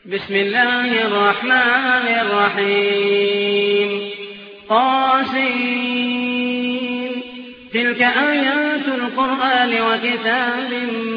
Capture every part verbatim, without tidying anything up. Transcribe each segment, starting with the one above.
بسم الله الرحمن الرحيم طاسين تلك آيات القرآن وكتاب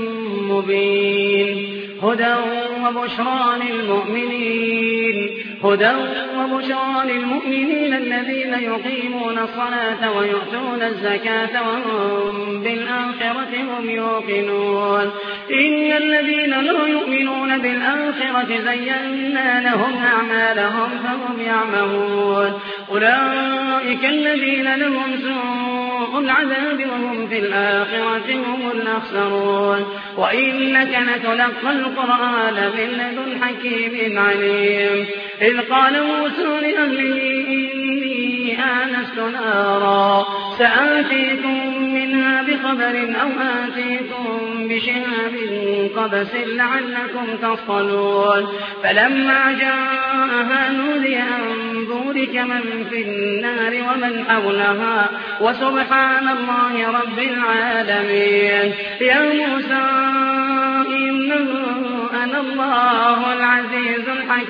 مبين هدى وبشرى للمؤمنين هدى وبشرى للمؤمنين الذين يقيمون الصلاة ويؤتون الزكاة وهم بالآخرة هم يوقنون إن الذين لا يؤمنون بالآخرة زينا لهم أعمالهم فهم يعمهون أولئك الذين لهم سوء العذاب وهم في الآخرة هم الأخسرون وإنك لتلقى القرآن من لدن حكيم عليم إذ قال موسى لأهله إني آنست نارا سآتيكم منها بخبر أو آتيكم بشهاب قبس لعلكم تصطلون فلما جاءها نودي أن بورك من في النار ومن حولها وسبحان الله رب العالمين يا موسى إنه أنا الله العزيز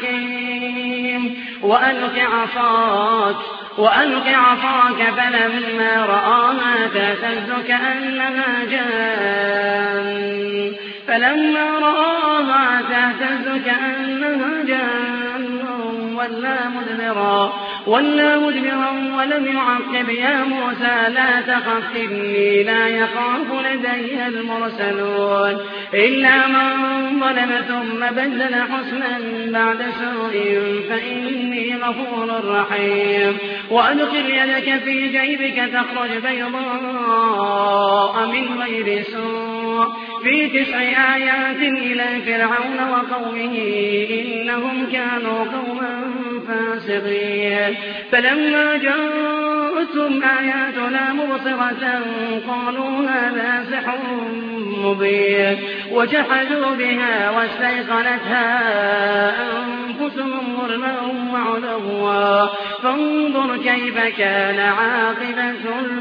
الحكيم وألق عصاك وألق عصاك فلما رآها تهتز كأنها جان فلما رآها تهتز كأنها جان ولا مدبرا ولا مدبرا ولم يعقب يا موسى لا تخف إني لا يخاف لدي المرسلون إلا من ظلم ثم بدل حسنا بعد سوء فإني غفور رحيم وأدخل يدك في جيبك تخرج بيضاء من غير سوء في تسع آيات إلى فرعون وقومه إنهم كانوا قوما فاسقين فلما جاءتهم آياتنا مبصرة قالوا هذا سحر مبين وجحدوا بها واستيقنتها أنفسهم ظلما وعلوا فانظر كيف كان عاقبة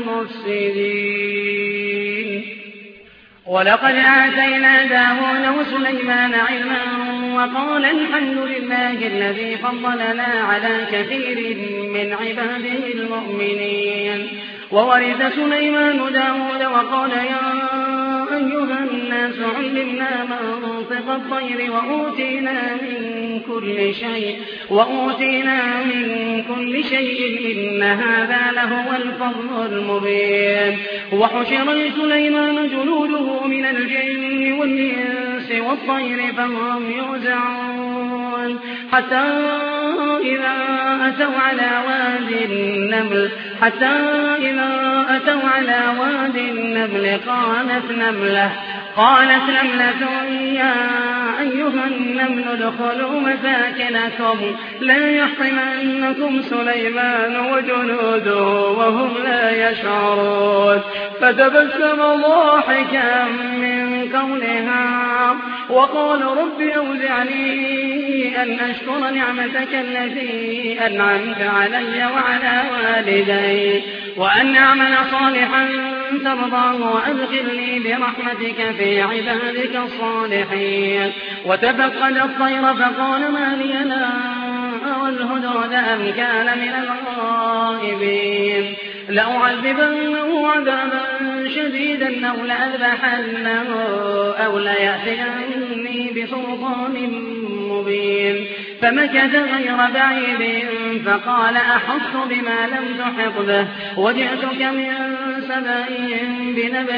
المفسدين ولقد آتينا داود وسليمان علما وقال الحمد لله الذي فضلنا على كثير من عباده المؤمنين وورث سليمان داود وقال يا أيها الناس علمنا منطق الطير وأوتينا من كل شيء وأوتينا من كل شيء إن هذا لهو الفضل المبين وحشر لسليمان جنوده من الجن والإنس والطير فهم يوزعون حتى إذا أتوا على واد النمل حتى إذا أتوا على واد النمل قالت نملة قالت نملة يا أيها النمل ادخلوا مساكنكم لا يحطمنكم سليمان وجنوده وهم لا يشعرون فتبسم ضاحكا من قولها وقال رب أوزعني أن أشكر نعمتك التي أنعمت علي وعلى والدي وأن أعمل صالحا ترضاه وأدخلني برحمتك في عبادك الصالحين وتفقد الطير فقال ما لي لا أرى الهدهد أم كان من الغائبين لأعذبنه عذابا شديدا أو لأذبحنه أو ليأتيني بسلطان مبين فمكث غير بعيد فقال أحط بما لم تحط به وجئتك من سبأ بنبأ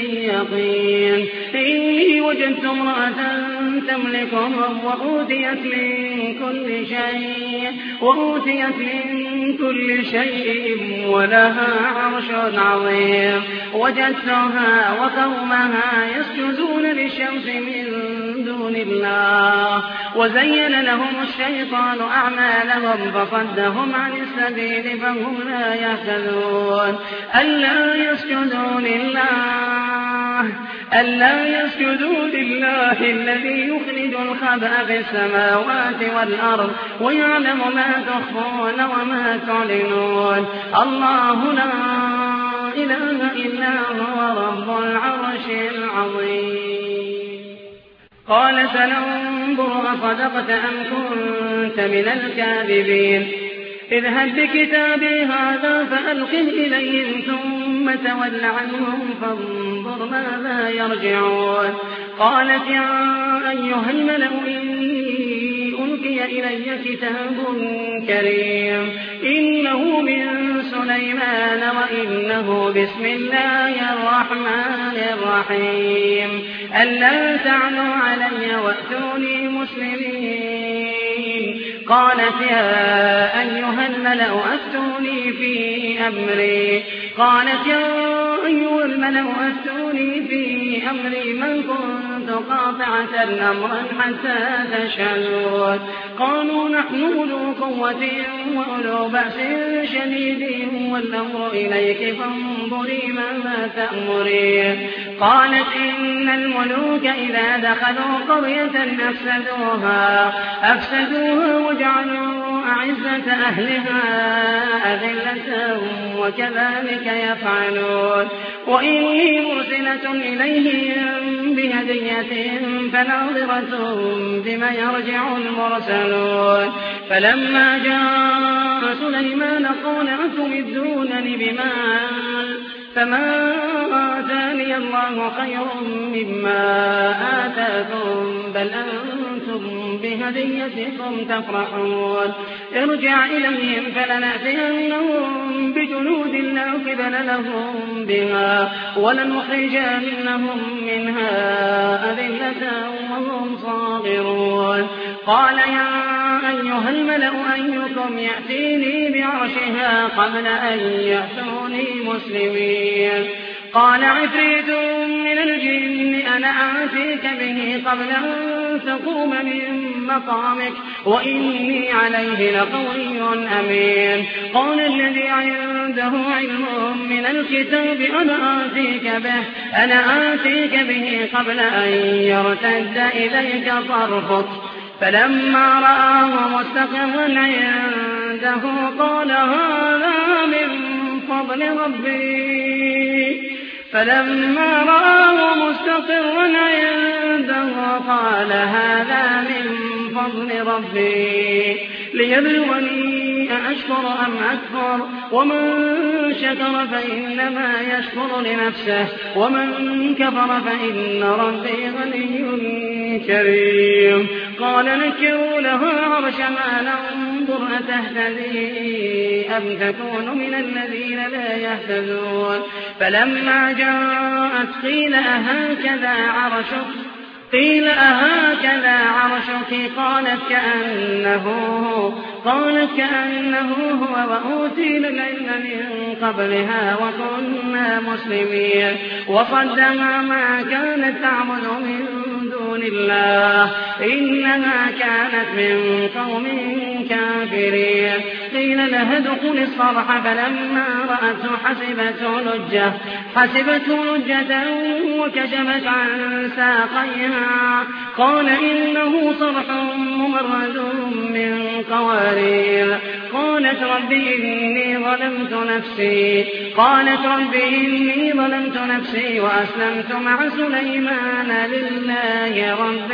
يقين إني وجدت امرأة تملكهم وأوتيت من كل شيء وأوتيت من كل شيء ولها عرش عظيم وجدتها وقومها يسجدون للشمس من دون الله وزين لهم الشيطان أعمالهم فصدهم عن السبيل فهم لا يهتدون ألا يسجدوا لله ألا يسجدوا لله الذي يخرج الخبأ في السماوات والأرض ويعلم ما تخفون وما تعلنون الله لا إله إلا هو رب العرش العظيم قال سننظر أصدقت أم كنت من الكاذبين اذهب بكتابي هذا فألقه إليهم ثم تول عنهم فانظر ماذا يرجعون قالت يا أيها الملأ إني ألقي إلي كتاب كريم إنه من سليمان وإنه بسم الله الرحمن الرحيم ألا تعلوا علي وأتوني مسلمين قالت يا أيها الملأ أفتوني في أمري قالت يا أيها الملأ أفتوني في أمري ما كنت قاطعة أمرا حتى تشهدون قالوا نحن أولو قوة وأولو بأس شديد والأمر إليك فانظري ماذا تأمرين قالت إن الملوك إذا دخلوا قرية أفسدوها أفسدوها وجعلوا أعزة أهلها أذلة وكذلك يفعلون وإني مرسلة إليهم بهدية فناظرة بما يرجع المرسلون فلما جاء سليمان قال أتمدونني بمال فما آتاني الله خير مما آتاكم بل أنتم بهديتكم تفرحون ارجع إليهم فلنأتينهم بجنود لا قبل لهم بها ولنخرجنهم منها أذلة وهم صاغرون قال يا أيها الملأ أيكم يأتيني بعرشها قبل أن يأتوني مسلمين قال عفريت من الجن أنا آتيك به قبل أن تقوم من مقامك وإني عليه لقوي أمين قال الذي عنده علم من الكتاب أنا آتيك به أنا آتيك به قبل أن يرتد إليك طرفك فلما رآه مستقرا عنده قال هذا من فضل ربي فلما رآه مستقرا عنده قال هذا من فضل ربي ليبلوني أأشكر أم أكفر ومن شكر فإنما يشكر لنفسه ومن كفر فإن ربي غني كريم قال نكروا له عرشها ننظر أتهتدي أم تكون من الذين لا يهتدون فلما جاءت قيل أهكذا عرشك قيل أهكذا عرشك قالت كأنه هو قالت كأنه هو وأوتينا العلم من قبلها وكنا مسلمين وصدها ما كانت تعبد من دون الله إنها كانت من قوم كافرين قيل لها ادخل الصرح فلما رأته حسبته لجة حسبته لجة وكشفت عن ساقيها قال إنه صرح ممرد من قوارير قالت رب إني ظلمت نفسي قالت رب إني ظلمت نفسي وأسلمت مع سليمان لله رب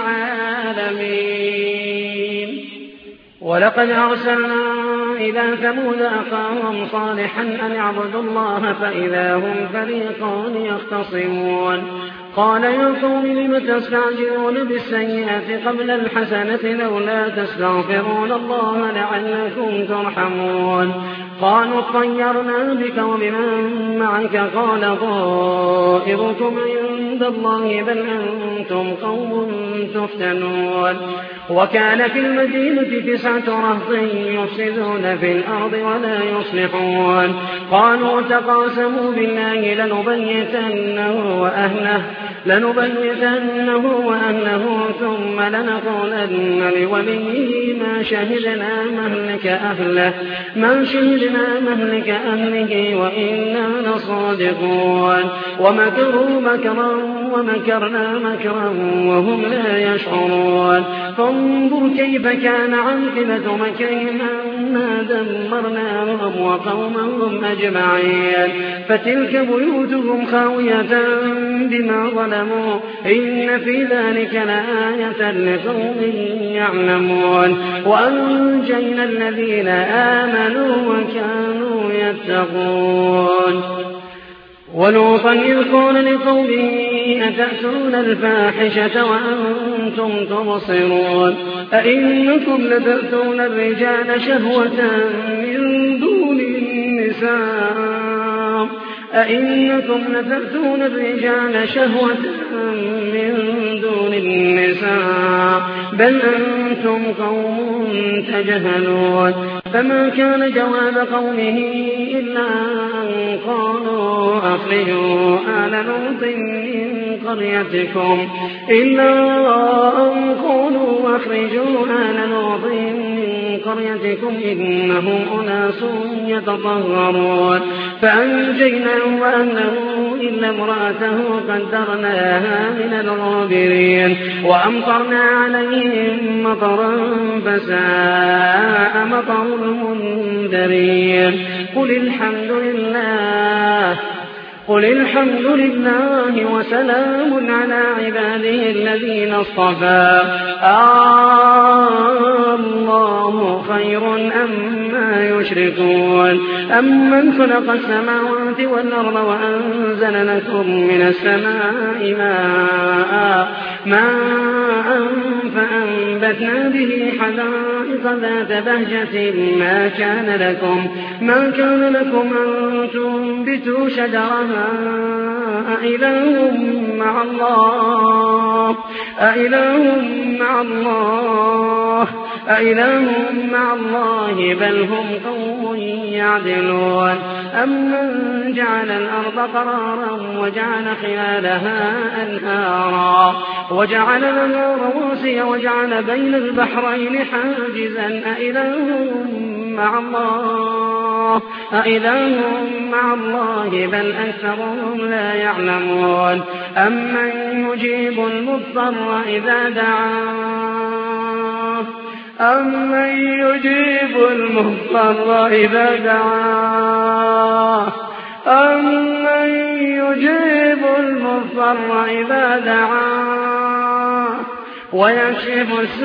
العالمين ولقد أرسلنا إلى ثمود أخاهم صالحا أن اعبدوا الله فإذا هم فريقان يختصمون قال يا قوم لم تستعجلون بالسيئة قبل الحسنة لولا تستغفرون الله لعلكم ترحمون قالوا اطيرنا بك وبمن معك قال طائركم عند الله بل أنتم قوم تفتنون وكان في المدينة تسعة رهط يفسدون في الأرض ولا يصلحون قالوا تقاسموا بالله لنبيتنه وأهله لنبيتنه وأهله ثم لنقولن لوليه ما شهدنا مهلك أهله ما شهدنا مهلك أهله وإنا لصادقون ومكروا مكرا ومكرنا مكرا وهم لا يشعرون فانظر كيف كان عاقبة مكرهم أنا دمرناهم وقومهم أجمعين فتلك بيوتهم خاوية بما ظلموا إن في ذلك لآية لقوم يعلمون وأنجينا الذين آمنوا وكانوا يتقون ولوطا إذ قال لقومه أتأتون الفاحشة وأنتم تبصرون أئنكم لتأتون الرجال شهوة من دون النساء أئنكم لتأتون الرجال شهوة من دون النساء بل أنتم قوم تجهلون فما كان جواب قومه إلا أن قالوا أخرجوا آل لوط من قريتكم إلا أن قالوا أخرجوا آل لوط من قريتكم إنهم أناس يتطهرون فأنجيناه وأنه إلا امرأته قدرناها من الغابرين وأمطرنا عليهم مطرا فساء مطر المنذرين قل الحمد لله قل الحمد لله وسلام على عباده الذين اصطفى الله خير أما يشركون أمن خلق السماوات والأرض وأنزل لكم من السماء ماء ماء فأنبتنا به حدائق ذات بهجة ما كان لكم ما كان لكم أن تنبتوا شجرها أإله مع الله أإله مع الله أإله مع الله بل هم قوم يعدلون أمن جعل الأرض قرارا وجعل خلالها أنهارا وجعل لها رواسي وجعل بين البحرين حاجزا أإله مع الله أإله مع الله بل أكثرهم لا يعلمون أمن يجيب المضطر إذا دعاه أمن يجيب المضطر إذا دعاه أمن يجيب المضطر إذا دعاه ويكشف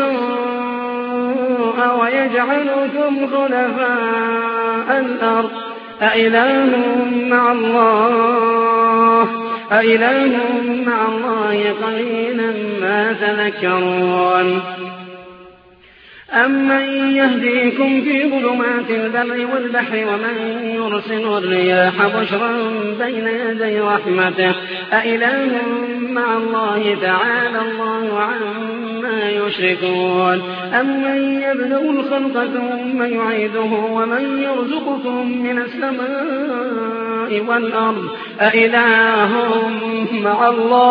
السوء ويجعلكم خلفاء الأرض أإله مع الله أإله مع الله قليلا ما تذكرون أمن يهديكم في ظلمات البر والبحر ومن يرسل الرياح بشرا بين يدي رحمته أإله مع الله تعالى الله عما يشركون أمن يبدأ الخلق ثم يعيده ومن يرزقكم من السماء والأرض أإله مع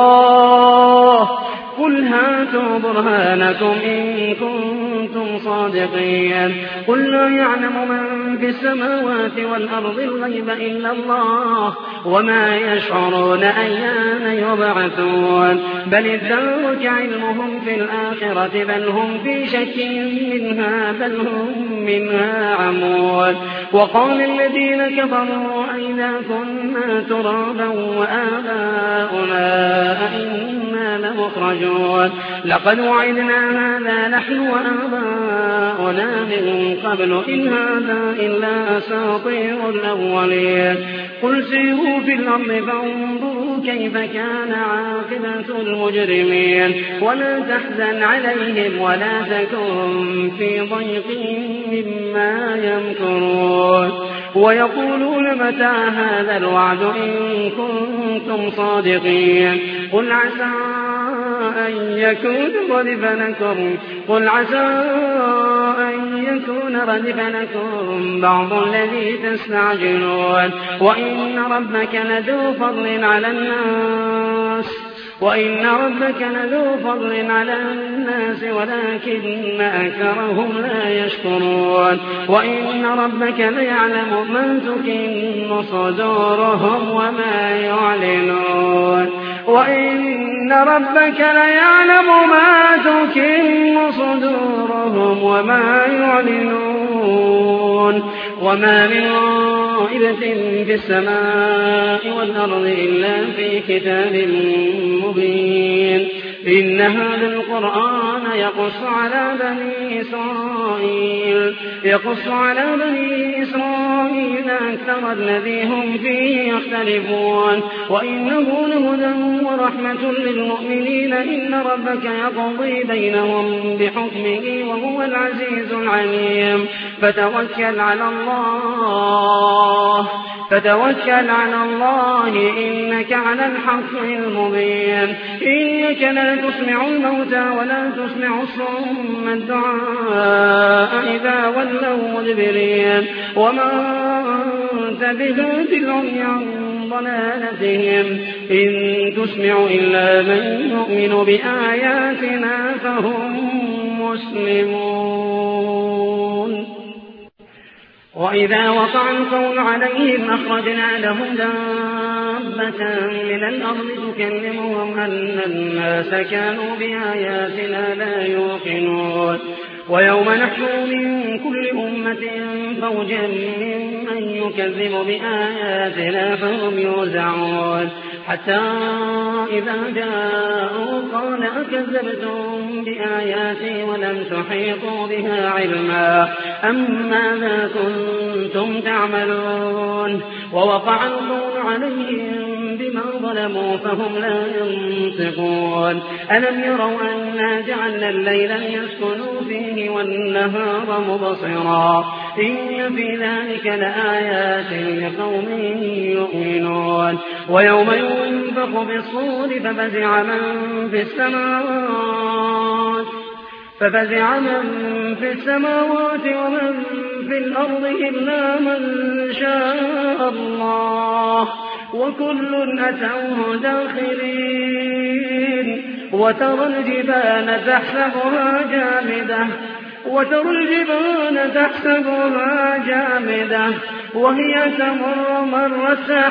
الله قل هاتوا برهانكم إن كنتم صادقين قل لا يعلم من في السماوات والأرض الغيب إلا الله وما يشعرون أيان يبعثون بل ادارك علمهم في الآخرة بل هم في شك منها بل هم منها عمون وقال الذين كفروا أئذا كنا ترابا وآباؤنا أئنا لمخرجون لقد وعدنا هذا نحن وآباؤنا من قبل إن هذا إلا أساطير الأولين قل سيروا في الأرض فانظروا كيف كان عاقبة المجرمين ولا تحزن عليهم ولا تكن في ضيق مما يمكرون ويقولون متى هذا الوعد إن كنتم صادقين قل عسى أن يكون ردف لكم قل عسى أن يكون ردف لكم بعض الذي تستعجلون وإن ربك لذو فضل على الناس وإن ربك لذو فضل على الناس ولكن أكثرهم لا يشكرون وإن ربك ليعلم ما تكن صدورهم وما يعلنون وإن ربك ليعلم ما تكن صدورهم وما يعلنون وما من طائبة في السماء والأرض إلا في كتاب مبين إن هذا القرآن يقص على بني إسرائيل يقص على بني إسرائيل أكثر الذي هم فيه يختلفون وإنه لهدى ورحمة للمؤمنين إن ربك يقضي بينهم بحكمه وهو العزيز العليم فتوكل على الله فتوكل على الله إنك على الحق المبين إنك لا تسمع الموتى ولا تسمع الصم الدعاء إذا ولوا مدبرين وما أنت بهاد العمي عن ضلالتهم إن تسمع إلا من يؤمن بآياتنا فهم مسلمون وإذا وقع القول عليهم أخرجنا لهم دابة من الأرض تكلمهم أن الناس كانوا بآياتنا لا يوقنون ويوم نحشر من كل أمة فوجا ممن يكذب بآياتنا فهم يوزعون حتى إذا جاءوا قال أكذبتم بآياتي ولم تحيطوا بها علما أم ماذا كنتم تعملون ووقع القول عليهم بما ظلموا فهم لا ينطقون ألم يروا أنا جعلنا الليل يسكنوا فيه والنهار مبصرا إن في ذلك لآيات لقوم يؤمنون ويوم ينفخ بالصور ففزع من في السماوات ففزع من في السماوات ومن في الأرض إلا من شاء الله وكل أتوه داخرين وترى الجبال تحسبها جامدة وترى الجبال تحسبها جامدة وهي تمر مر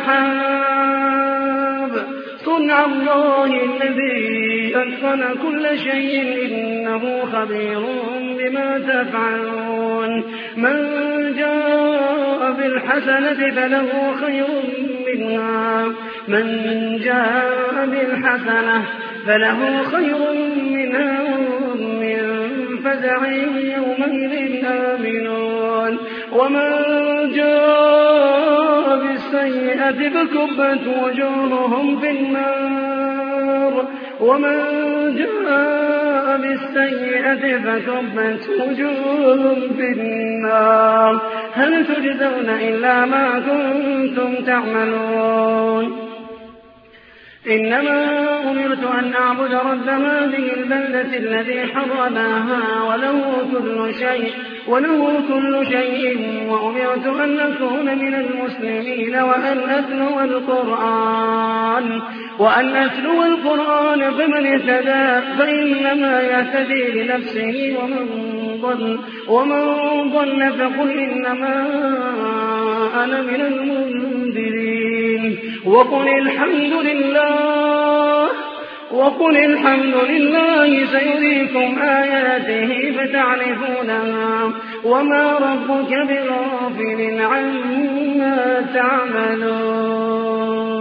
السحاب صنع الله الذي أتقن كل شيء إنه خبير بما تفعلون من جاء بالحسنة فله خير منها من جاء بالحسنة فله خير منها من فزع يومئذ آمنون ومن جاء بالسيئة فكبت وجوههم في النار ومن جاء بالسيئة فكبت وجوههم في النار هل تجزون إلا ما كنتم تعملون إنما أمرت أن أعبد رب هذه البلدة الذي حرمها وله كل شيء وله كل شيء وأمرت أن أكون من المسلمين وأن أتلو القرآن وأن أتلو القرآن فمن اهتدى فإنما يهتدي لنفسه ومن ضل ومن ضل فقل إنما أنا من المنذرين وقل الحمد لله وقل الحمد لله سيريكم آياته فتعرفونها وما ربك بغافل عما تعملون